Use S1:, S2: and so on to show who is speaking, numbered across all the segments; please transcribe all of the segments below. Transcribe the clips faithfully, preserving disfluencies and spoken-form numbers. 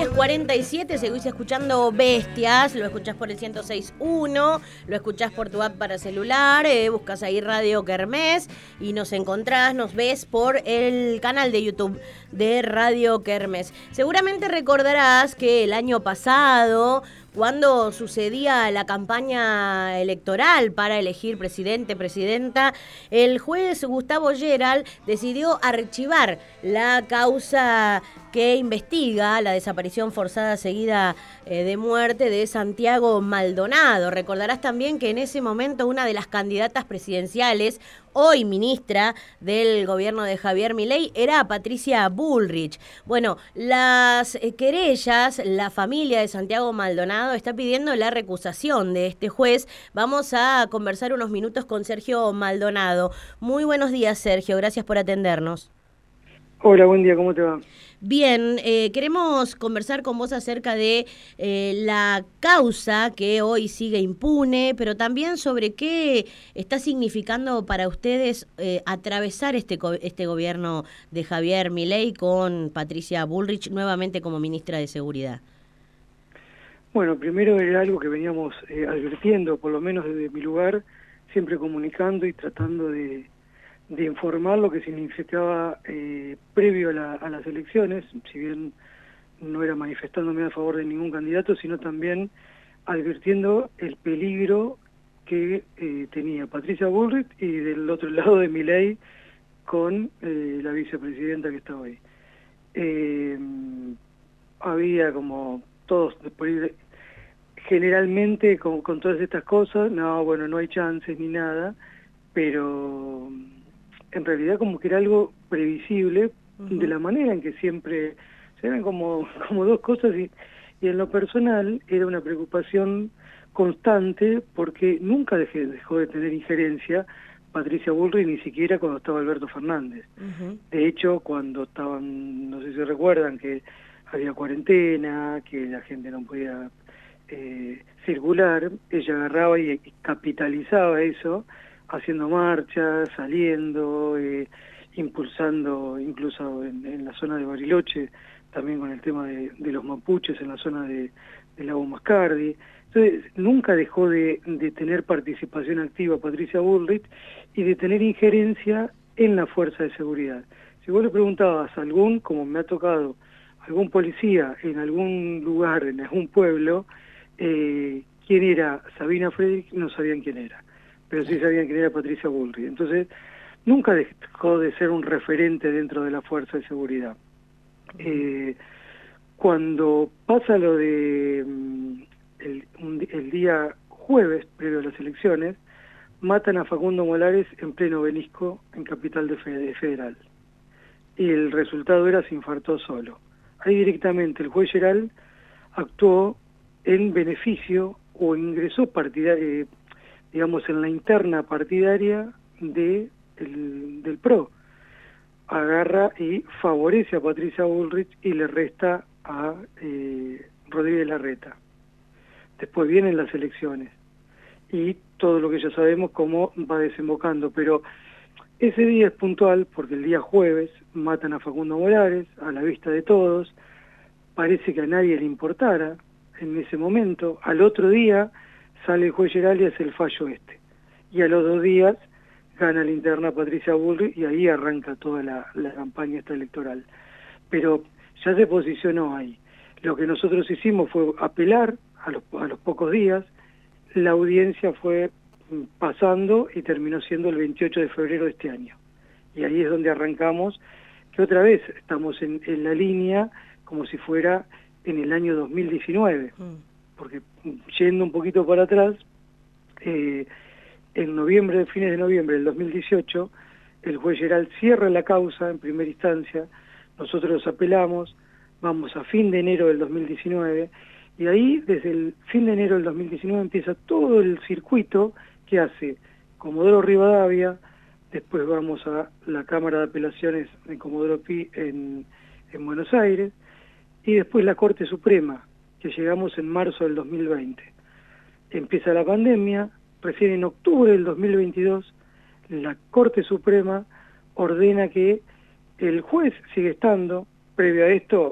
S1: diez cuarenta y siete, seguís escuchando Bestias, lo escuchás por el ciento seis punto uno, lo escuchás por tu app para celular, eh, buscas ahí Radio Kermés y nos encontrás, nos ves por el canal de YouTube de Radio Kermés. Seguramente recordarás que el año pasado, cuando sucedía la campaña electoral para elegir presidente, presidenta, el juez Gustavo Geral decidió archivar la causa que investiga la desaparición forzada seguida eh, de muerte de Santiago Maldonado. Recordarás también que en ese momento una de las candidatas presidenciales, hoy ministra del gobierno de Javier Milei, era Patricia Bullrich. Bueno, las eh, querellas, la familia de Santiago Maldonado está pidiendo la recusación de este juez. Vamos a conversar unos minutos con Sergio Maldonado. Muy buenos días, Sergio, gracias por atendernos.
S2: Hola, buen día, ¿cómo te va?
S1: Bien, eh, queremos conversar con vos acerca de eh, la causa que hoy sigue impune, pero también sobre qué está significando para ustedes eh, atravesar este, este gobierno de Javier Milei con Patricia Bullrich nuevamente como ministra de Seguridad.
S2: Bueno, primero era algo que veníamos eh, advirtiendo, por lo menos desde mi lugar, siempre comunicando y tratando de... de informar lo que significaba eh, previo a, la, a las elecciones, si bien no era manifestándome a favor de ningún candidato, sino también advirtiendo el peligro que eh, tenía Patricia Bullrich y del otro lado de Milei con eh, la vicepresidenta que estaba ahí. Eh, había como todos, generalmente con, con todas estas cosas, no, bueno, no hay chances ni nada, pero en realidad como que era algo previsible. Uh-huh. De la manera en que siempre se eran como, como dos cosas y, y en lo personal era una preocupación constante porque nunca dejé, dejó de tener injerencia Patricia Bullrich, ni siquiera cuando estaba Alberto Fernández. Uh-huh. De hecho, cuando estaban, no sé si recuerdan, que había cuarentena, que la gente no podía eh, circular, ella agarraba y, y capitalizaba eso, haciendo marchas, saliendo, eh, impulsando incluso en, en la zona de Bariloche, también con el tema de, de los mapuches en la zona de, de Lago Mascardi. Entonces, nunca dejó de, de tener participación activa Patricia Bullrich y de tener injerencia en la fuerza de seguridad. Si vos le preguntabas a algún, como me ha tocado, algún policía en algún lugar, en algún pueblo, eh, quién era Sabina Frederick, no sabían quién era, pero sí sabían quién era Patricia Bullrich. Entonces, nunca dejó de ser un referente dentro de la fuerza de seguridad. Eh, cuando pasa lo de el, un, el día jueves, previo a las elecciones, matan a Facundo Molares en pleno obelisco en Capital de Federal. Y el resultado era se infartó solo. Ahí directamente el juez Geral actuó en beneficio o ingresó partidario, eh, digamos, en la interna partidaria de el, del P R O. Agarra y favorece a Patricia Bullrich y le resta a eh, Rodríguez Larreta. Después vienen las elecciones y todo lo que ya sabemos cómo va desembocando, pero ese día es puntual porque el día jueves matan a Facundo Molares a la vista de todos, parece que a nadie le importara en ese momento. Al otro día sale el juez Geral y hace el fallo este, y a los dos días gana la interna Patricia Bullrich y ahí arranca toda la, la campaña esta electoral. Pero ya se posicionó ahí. Lo que nosotros hicimos fue apelar a los, a los pocos días, la audiencia fue pasando y terminó siendo el veintiocho de febrero de este año. Y ahí es donde arrancamos, que otra vez estamos en, en la línea como si fuera en el año dos mil diecinueve, porque yendo un poquito para atrás, eh, en noviembre, fines de noviembre del dos mil dieciocho, el juez Geral cierra la causa en primera instancia, nosotros los apelamos, vamos a fin de enero del dos mil diecinueve, y ahí desde el fin de enero del dos mil diecinueve empieza todo el circuito que hace Comodoro Rivadavia, después vamos a la Cámara de Apelaciones de Comodoro Pi en, en Buenos Aires, y después la Corte Suprema, que llegamos en marzo del dos mil veinte. Empieza la pandemia, recién en octubre del dos mil veintidós, la Corte Suprema ordena que el juez sigue estando, previo a esto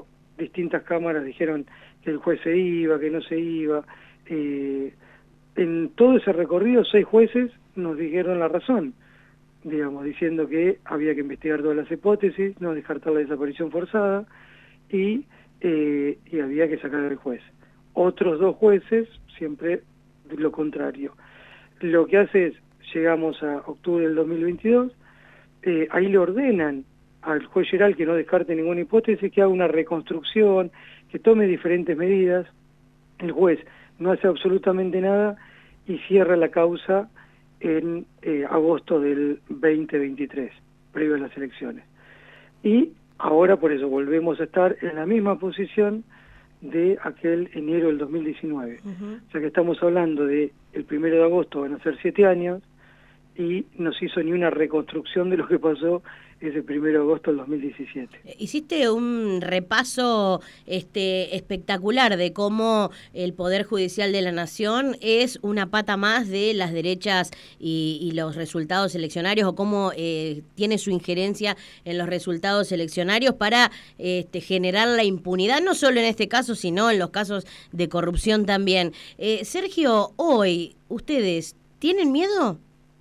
S2: distintas cámaras dijeron que el juez se iba, que no se iba. Eh, en todo ese recorrido, seis jueces nos dijeron la razón, digamos, diciendo que había que investigar todas las hipótesis, no descartar la desaparición forzada, y, eh, y había que sacar al juez. Otros dos jueces, siempre lo contrario. Lo que hace es, llegamos a octubre del dos mil veintidós, eh, ahí le ordenan al juez Geral que no descarte ninguna hipótesis, que haga una reconstrucción, que tome diferentes medidas. El juez no hace absolutamente nada y cierra la causa en eh, agosto del veinte veintitrés, previo a las elecciones. Y ahora por eso volvemos a estar en la misma posición de aquel enero del dos mil diecinueve. Uh-huh. O sea que estamos hablando de el primero de agosto, van a ser siete años, y no se hizo ni una reconstrucción de lo que pasó ese primero de agosto del dos mil diecisiete.
S1: Hiciste un repaso este, espectacular de cómo el Poder Judicial de la Nación es una pata más de las derechas y, y los resultados eleccionarios, o cómo eh, tiene su injerencia en los resultados eleccionarios para este, generar la impunidad, no solo en este caso, sino en los casos de corrupción también. Eh, Sergio, hoy, ¿ustedes tienen miedo?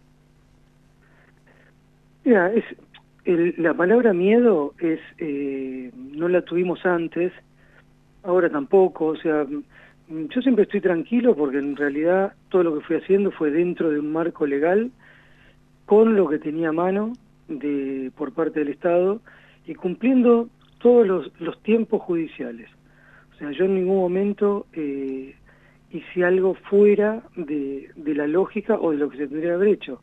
S2: Mira, es, el, la palabra miedo es eh, no la tuvimos antes, ahora tampoco, o sea, yo siempre estoy tranquilo porque en realidad todo lo que fui haciendo fue dentro de un marco legal, con lo que tenía a mano de, por parte del Estado y cumpliendo todos los, los tiempos judiciales. O sea, yo en ningún momento eh, hice algo fuera de, de la lógica o de lo que se tendría que haber hecho.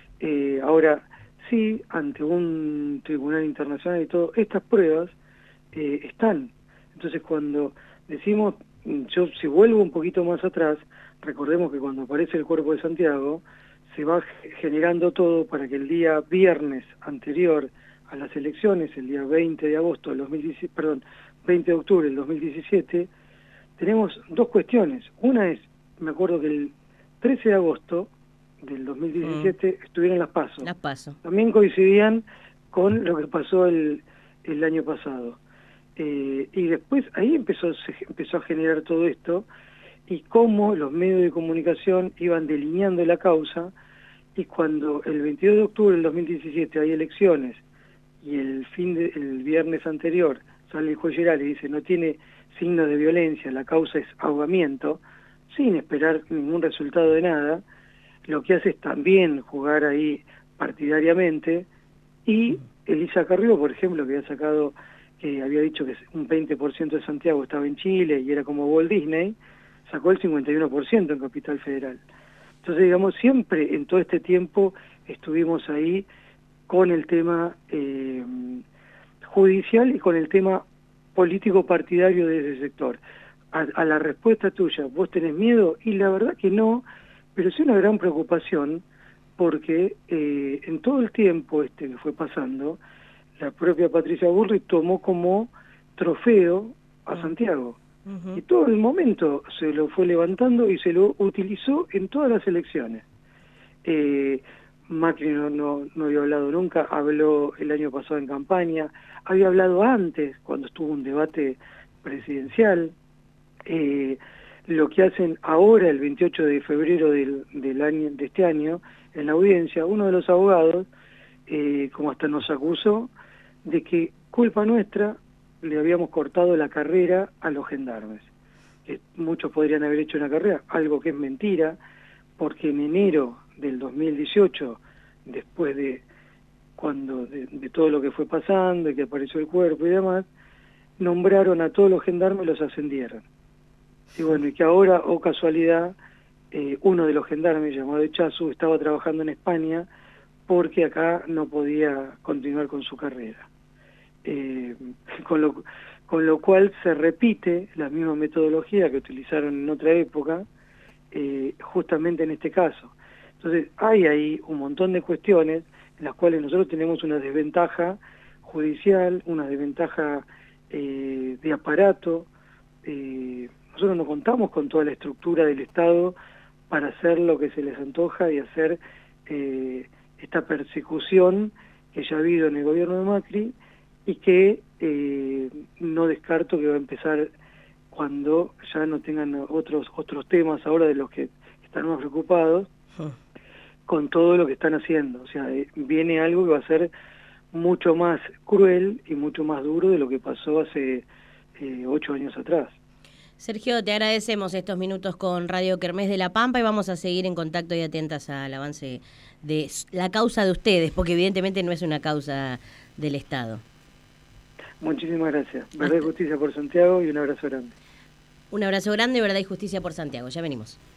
S2: Eh, ahora, sí, ante un tribunal internacional y todo, estas pruebas eh, están. Entonces cuando decimos, yo si vuelvo un poquito más atrás, recordemos que cuando aparece el Cuerpo de Santiago, se va generando todo para que el día viernes anterior a las elecciones, el día veinte de agosto del dos mil diecisiete, perdón, veinte de octubre del dos mil diecisiete, tenemos dos cuestiones. Una es, me acuerdo que el trece de agosto del dos mil diecisiete mm. estuvieron las PASO.
S1: Las PASO.
S2: También coincidían con lo que pasó el, el año pasado. Eh, y después ahí empezó, se empezó a generar todo esto, y cómo los medios de comunicación iban delineando la causa, y cuando el veintidós de octubre del dos mil diecisiete hay elecciones, y el fin de, el viernes anterior sale el juez Geral y dice no tiene signos de violencia, la causa es ahogamiento, sin esperar ningún resultado de nada, lo que hace es también jugar ahí partidariamente. Y Elisa Carrió, por ejemplo, que había sacado, que había dicho que un veinte por ciento de Santiago estaba en Chile y era como Walt Disney, sacó el cincuenta y uno por ciento en Capital Federal. Entonces, digamos, siempre en todo este tiempo estuvimos ahí con el tema eh, judicial y con el tema político partidario de ese sector. A, a la respuesta tuya, ¿vos tenés miedo? Y la verdad que no, pero sí una gran preocupación, porque eh, en todo el tiempo este que fue pasando, la propia Patricia Bullrich tomó como trofeo a Santiago. Uh-huh. Y todo el momento se lo fue levantando y se lo utilizó en todas las elecciones. Eh, Macri no, no, no había hablado nunca, habló el año pasado en campaña, había hablado antes, cuando estuvo un debate presidencial. Eh, lo que hacen ahora, el veintiocho de febrero del, del año, de este año, en la audiencia, uno de los abogados, eh, como hasta nos acusó, de que culpa nuestra le habíamos cortado la carrera a los gendarmes. Que muchos podrían haber hecho una carrera, algo que es mentira, porque en enero del dos mil dieciocho, después de cuando de, de todo lo que fue pasando y que apareció el cuerpo y demás, nombraron a todos los gendarmes y los ascendieron. Y bueno, y que ahora, oh casualidad, eh, uno de los gendarmes, llamado Echazu, estaba trabajando en España porque acá no podía continuar con su carrera. Eh, con, lo, con lo cual se repite la misma metodología que utilizaron en otra época, eh, justamente en este caso. Entonces hay ahí un montón de cuestiones en las cuales nosotros tenemos una desventaja judicial, una desventaja eh, de aparato. Eh, nosotros no contamos con toda la estructura del Estado para hacer lo que se les antoja y hacer eh, esta persecución que ya ha habido en el gobierno de Macri, y que eh, no descarto que va a empezar cuando ya no tengan otros otros temas ahora de los que están más preocupados, uh. con todo lo que están haciendo. O sea, eh, viene algo que va a ser mucho más cruel y mucho más duro de lo que pasó hace eh, ocho años atrás.
S1: Sergio, te agradecemos estos minutos con Radio Kermés de La Pampa y vamos a seguir en contacto y atentas al avance de la causa de ustedes, porque evidentemente no es una causa del Estado.
S2: Muchísimas gracias. Verdad y Justicia por Santiago y un abrazo grande.
S1: Un abrazo grande, Verdad y Justicia por Santiago. Ya venimos.